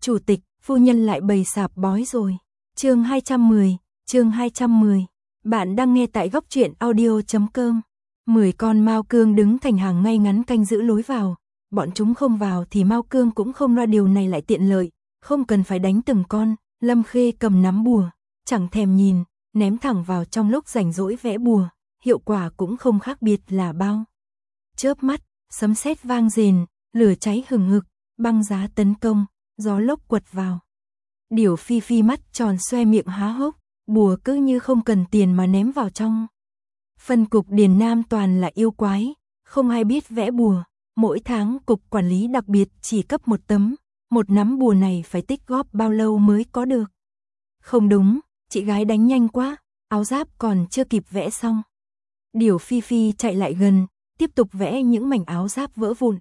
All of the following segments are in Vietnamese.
Chủ tịch, phu nhân lại bày sạp bói rồi. Chương 210. Bạn đang nghe tại góc truyện audio.com. 10 con mao cương đứng thành hàng ngay ngắn canh giữ lối vào. Bọn chúng không vào thì mao cương cũng không ra, điều này lại tiện lợi, không cần phải đánh từng con. Lâm Khê cầm nắm bùa, chẳng thèm nhìn, ném thẳng vào trong lúc rảnh rỗi vẽ bùa, hiệu quả cũng không khác biệt là bao. Chớp mắt, sấm sét vang rền, lửa cháy hừng hực, băng giá tấn công, gió lốc quật vào. Điểu Phi Phi mắt tròn xoe, miệng há hốc, bùa cứ như không cần tiền mà ném vào trong. Phân cục Điền Nam toàn là yêu quái, không ai biết vẽ bùa, mỗi tháng cục quản lý đặc biệt chỉ cấp một tấm, một nắm bùa này phải tích góp bao lâu mới có được. Không đúng, chị gái đánh nhanh quá, áo giáp còn chưa kịp vẽ xong. Điểu Phi Phi chạy lại gần, tiếp tục vẽ những mảnh áo giáp vỡ vụn.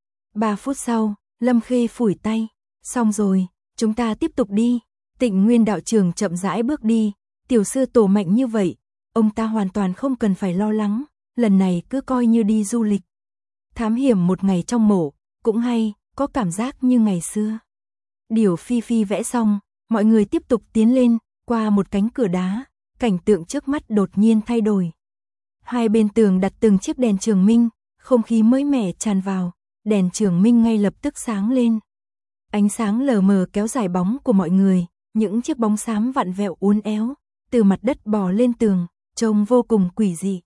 3 phút sau, Lâm Khê phủi tay, xong rồi, chúng ta tiếp tục đi. Tịnh Nguyên đạo trưởng chậm rãi bước đi, tiểu sư tổ mạnh như vậy, ông ta hoàn toàn không cần phải lo lắng, lần này cứ coi như đi du lịch. Thám hiểm một ngày trong mộ, cũng hay, có cảm giác như ngày xưa. Điểu Phi Phi vẽ xong, mọi người tiếp tục tiến lên, qua một cánh cửa đá, cảnh tượng trước mắt đột nhiên thay đổi. Hai bên tường đặt từng chiếc đèn trường minh, không khí mới mẻ tràn vào, đèn trường minh ngay lập tức sáng lên. Ánh sáng lờ mờ kéo dài bóng của mọi người, những chiếc bóng xám vặn vẹo uốn éo, từ mặt đất bò lên tường, trông vô cùng quỷ dị.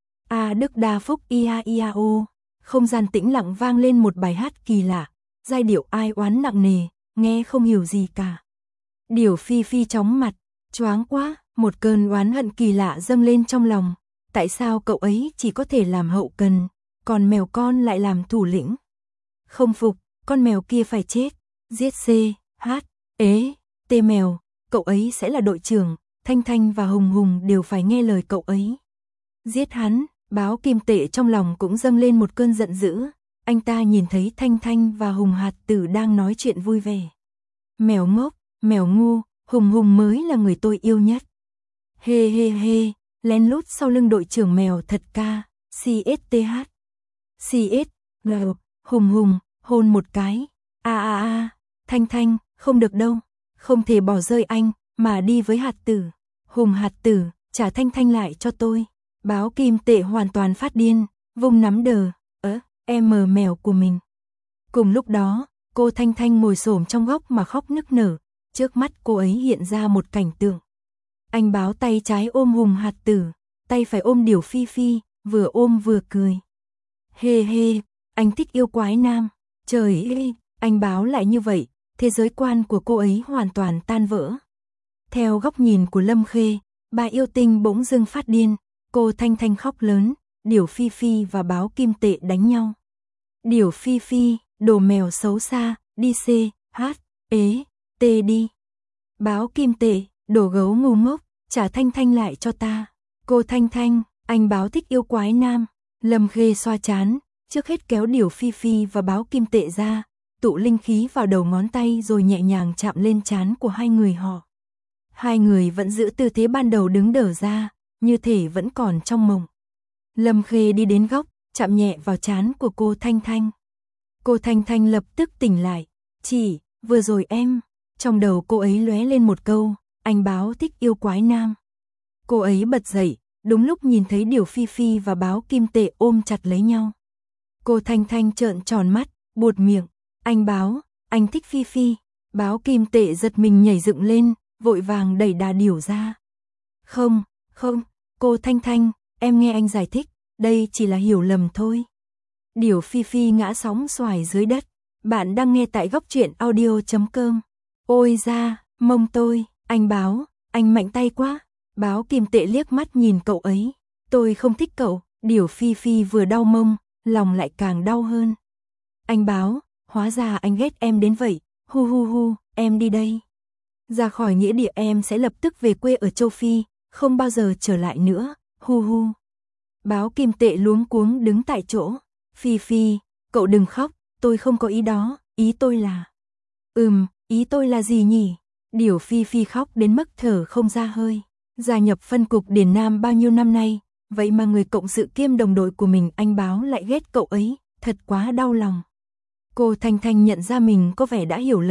A Đức Đa Phúc Ia Ia O, không gian tĩnh lặng vang lên một bài hát kỳ lạ, giai điệu ai oán nặng nề, nghe không hiểu gì cả. Điểu Phi Phi chóng mặt, choáng quá, một cơn oán hận kỳ lạ dâng lên trong lòng. Tại sao cậu ấy chỉ có thể làm hậu cần, còn mèo con lại làm thủ lĩnh? Không phục, con mèo kia phải chết. Giết C, H, ế, T mèo, cậu ấy sẽ là đội trưởng, Thanh Thanh và Hùng Hùng đều phải nghe lời cậu ấy. Giết hắn, Báo Kim Tệ trong lòng cũng dâng lên một cơn giận dữ, anh ta nhìn thấy Thanh Thanh và Hùng Hạt Tử đang nói chuyện vui vẻ. Mèo ngốc, mèo ngu, Hùng Hùng mới là người tôi yêu nhất. Hê hê hê, lén lút sau lưng đội trưởng mèo thật ca, CSTH. CS, G, Hùng Hùng, hôn một cái. Thanh Thanh, không được đâu, không thể bỏ rơi anh, mà đi với Hạt Tử. Hùng Hạt Tử, trả Thanh Thanh lại cho tôi. Báo Kim Tệ hoàn toàn phát điên, vung nắm đờ, mèo của mình. Cùng lúc đó, cô Thanh Thanh ngồi xổm trong góc mà khóc nức nở, trước mắt cô ấy hiện ra một cảnh tượng. Anh Báo tay trái ôm Hùng Hạt Tử, tay phải ôm Điểu Phi Phi, vừa ôm vừa cười. Hê hê, anh thích yêu quái nam. Trời ơi, anh Báo lại như vậy, thế giới quan của cô ấy hoàn toàn tan vỡ. Theo góc nhìn của Lâm Khê, bà yêu tinh bỗng dưng phát điên, cô Thanh Thanh khóc lớn, Điểu Phi Phi và Báo Kim Tệ đánh nhau. Điểu Phi Phi, đồ mèo xấu xa, đi C, H, ế, T đi. Báo Kim Tệ, đồ gấu ngu ngốc, trả Thanh Thanh lại cho ta. Cô Thanh Thanh, anh Báo thích yêu quái nam. Lâm Khê xoa chán, trước hết kéo Điểu Phi Phi và Báo Kim Tệ ra, tụ linh khí vào đầu ngón tay rồi nhẹ nhàng chạm lên trán của hai người họ. Hai người vẫn giữ tư thế ban đầu đứng đờ ra, như thể vẫn còn trong mộng. Lâm Khê đi đến góc, chạm nhẹ vào trán của cô Thanh Thanh. Cô Thanh Thanh lập tức tỉnh lại. Chị, vừa rồi em. Trong đầu cô ấy lóe lên một câu, anh Báo thích yêu quái nam. Cô ấy bật dậy, đúng lúc nhìn thấy Điểu Phi Phi và Báo Kim Tệ ôm chặt lấy nhau. Cô Thanh Thanh trợn tròn mắt, buột miệng. Anh Báo, anh thích Phi Phi. Báo Kim Tệ giật mình nhảy dựng lên, vội vàng đẩy đà Điểu ra. Không, cô Thanh Thanh, em nghe anh giải thích, đây chỉ là hiểu lầm thôi. Điểu Phi Phi ngã sóng xoài dưới đất. Bạn đang nghe tại góc truyện audio.com. Ôi da, mông tôi, anh Báo, anh mạnh tay quá. Báo Kim Tệ liếc mắt nhìn cậu ấy. Tôi không thích cậu. Điểu Phi Phi vừa đau mông, lòng lại càng đau hơn. Anh Báo, hóa ra anh ghét em đến vậy. Hu, em đi đây. Ra khỏi nghĩa địa em sẽ lập tức về quê ở châu Phi, không bao giờ trở lại nữa. Hu. Báo Kim Tệ luống cuống đứng tại chỗ. Phi Phi, cậu đừng khóc, tôi không có ý đó, ý tôi là... ý tôi là gì nhỉ? Điểu Phi Phi khóc đến mức thở không ra hơi. Gia nhập phân cục Điền Nam bao nhiêu năm nay, vậy mà người cộng sự kiêm đồng đội của mình anh Báo lại ghét cậu ấy, thật quá đau lòng. Cô Thanh Thanh nhận ra mình có vẻ đã hiểu lầm,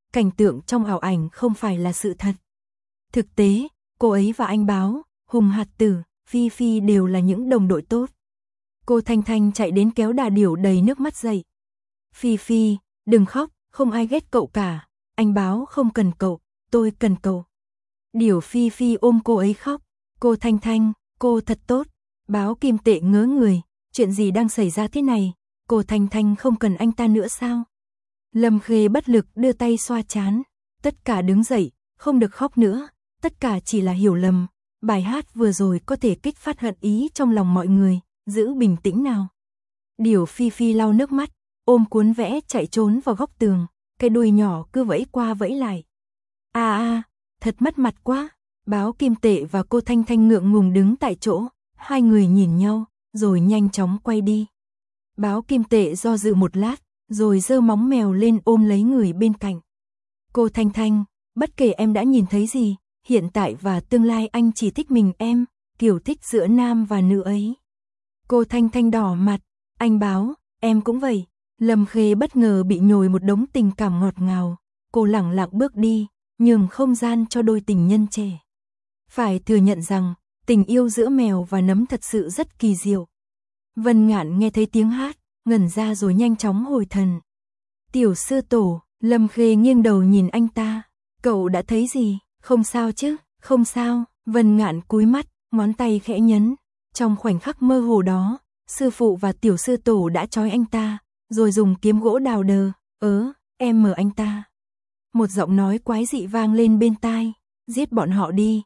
cảnh tượng trong ảo ảnh không phải là sự thật. Thực tế, cô ấy và anh Báo, Hùng Hạt Tử, Phi Phi đều là những đồng đội tốt. Cô Thanh Thanh chạy đến kéo Đà Điểu đầy nước mắt dậy. Phi Phi, đừng khóc, không ai ghét cậu cả. Anh Báo không cần cậu, tôi cần cậu. Điểu Phi Phi ôm cô ấy khóc. Cô Thanh Thanh, cô thật tốt. Báo Kim Tệ ngớ người, chuyện gì đang xảy ra thế này? Cô Thanh Thanh không cần anh ta nữa sao? Lâm Khê bất lực đưa tay xoa trán. Tất cả đứng dậy, không được khóc nữa. Tất cả chỉ là hiểu lầm. Bài hát vừa rồi có thể kích phát hận ý trong lòng mọi người. Giữ bình tĩnh nào. Điểu Phi Phi lau nước mắt, ôm cuốn vẽ chạy trốn vào góc tường. Cái đuôi nhỏ cứ vẫy qua vẫy lại. Thật mất mặt quá. Báo Kim Tệ và cô Thanh Thanh ngượng ngùng đứng tại chỗ. Hai người nhìn nhau, rồi nhanh chóng quay đi. Báo Kim Tệ do dự một lát, rồi giơ móng mèo lên ôm lấy người bên cạnh. Cô Thanh Thanh, bất kể em đã nhìn thấy gì, hiện tại và tương lai anh chỉ thích mình em, kiểu thích giữa nam và nữ ấy. Cô Thanh Thanh đỏ mặt, anh Báo, em cũng vậy. Lâm Khê bất ngờ bị nhồi một đống tình cảm ngọt ngào. Cô lẳng lặng bước đi, nhường không gian cho đôi tình nhân trẻ. Phải thừa nhận rằng, tình yêu giữa mèo và nấm thật sự rất kỳ diệu. Vân Ngạn nghe thấy tiếng hát, ngẩn ra rồi nhanh chóng hồi thần. Tiểu sư tổ, Lâm Khê nghiêng đầu nhìn anh ta. Cậu đã thấy gì? Không sao chứ? Không sao. Vân Ngạn cúi mắt, ngón tay khẽ nhấn. Trong khoảnh khắc mơ hồ đó, sư phụ và tiểu sư tổ đã trói anh ta, rồi dùng kiếm gỗ đào đờ. Em mở anh ta. Một giọng nói quái dị vang lên bên tai. Giết bọn họ đi.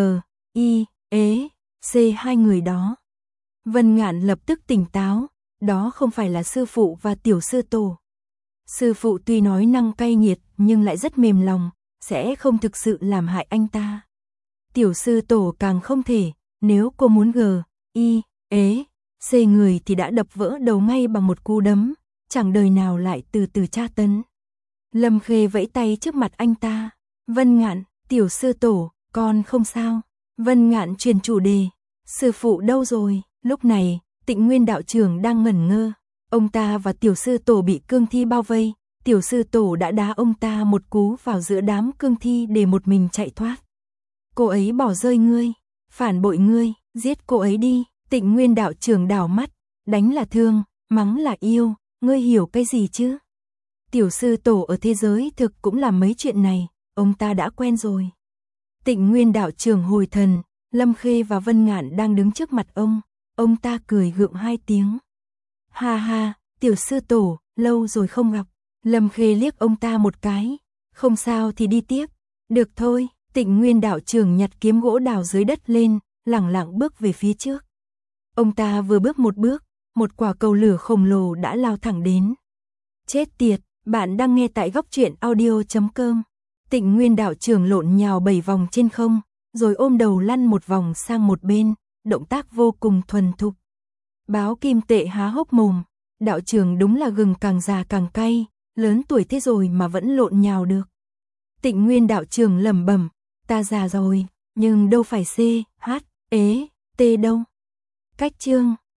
C hai người đó. Vân Ngạn lập tức tỉnh táo. Đó không phải là sư phụ và tiểu sư tổ. Sư phụ tuy nói năng cay nghiệt nhưng lại rất mềm lòng, sẽ không thực sự làm hại anh ta. Tiểu sư tổ càng không thể, nếu cô muốn C người thì đã đập vỡ đầu ngay bằng một cú đấm, chẳng đời nào lại từ từ tra tấn. Lâm Khê vẫy tay trước mặt anh ta. Vân Ngạn, tiểu sư tổ, con không sao. Vân Ngạn chuyển chủ đề. Sư phụ đâu rồi? Lúc này, Tịnh Nguyên đạo trưởng đang ngẩn ngơ. Ông ta và tiểu sư tổ bị cương thi bao vây. Tiểu sư tổ đã đá ông ta một cú vào giữa đám cương thi để một mình chạy thoát. Cô ấy bỏ rơi ngươi, phản bội ngươi, giết cô ấy đi. Tịnh Nguyên đạo trưởng đảo mắt, đánh là thương, mắng là yêu, ngươi hiểu cái gì chứ? Tiểu sư tổ ở thế giới thực cũng làm mấy chuyện này, ông ta đã quen rồi. Tịnh Nguyên đạo trưởng hồi thần, Lâm Khê và Vân Ngạn đang đứng trước mặt ông ta cười gượng hai tiếng. Ha ha, tiểu sư tổ, lâu rồi không gặp. Lâm Khê liếc ông ta một cái, không sao thì đi tiếp. Được thôi, Tịnh Nguyên đạo trưởng nhặt kiếm gỗ đào dưới đất lên, lẳng lặng bước về phía trước. Ông ta vừa bước một bước, một quả cầu lửa khổng lồ đã lao thẳng đến. Chết tiệt, bạn đang nghe tại góc truyện audio.com. Tịnh Nguyên đạo trưởng lộn nhào 7 vòng trên không, rồi ôm đầu lăn một vòng sang một bên, động tác vô cùng thuần thục. Báo Kim Tệ há hốc mồm, đạo trưởng đúng là gừng càng già càng cay, lớn tuổi thế rồi mà vẫn lộn nhào được. Tịnh Nguyên đạo trưởng lẩm bẩm, ta già rồi, nhưng đâu phải C, H, T đâu. Cách chương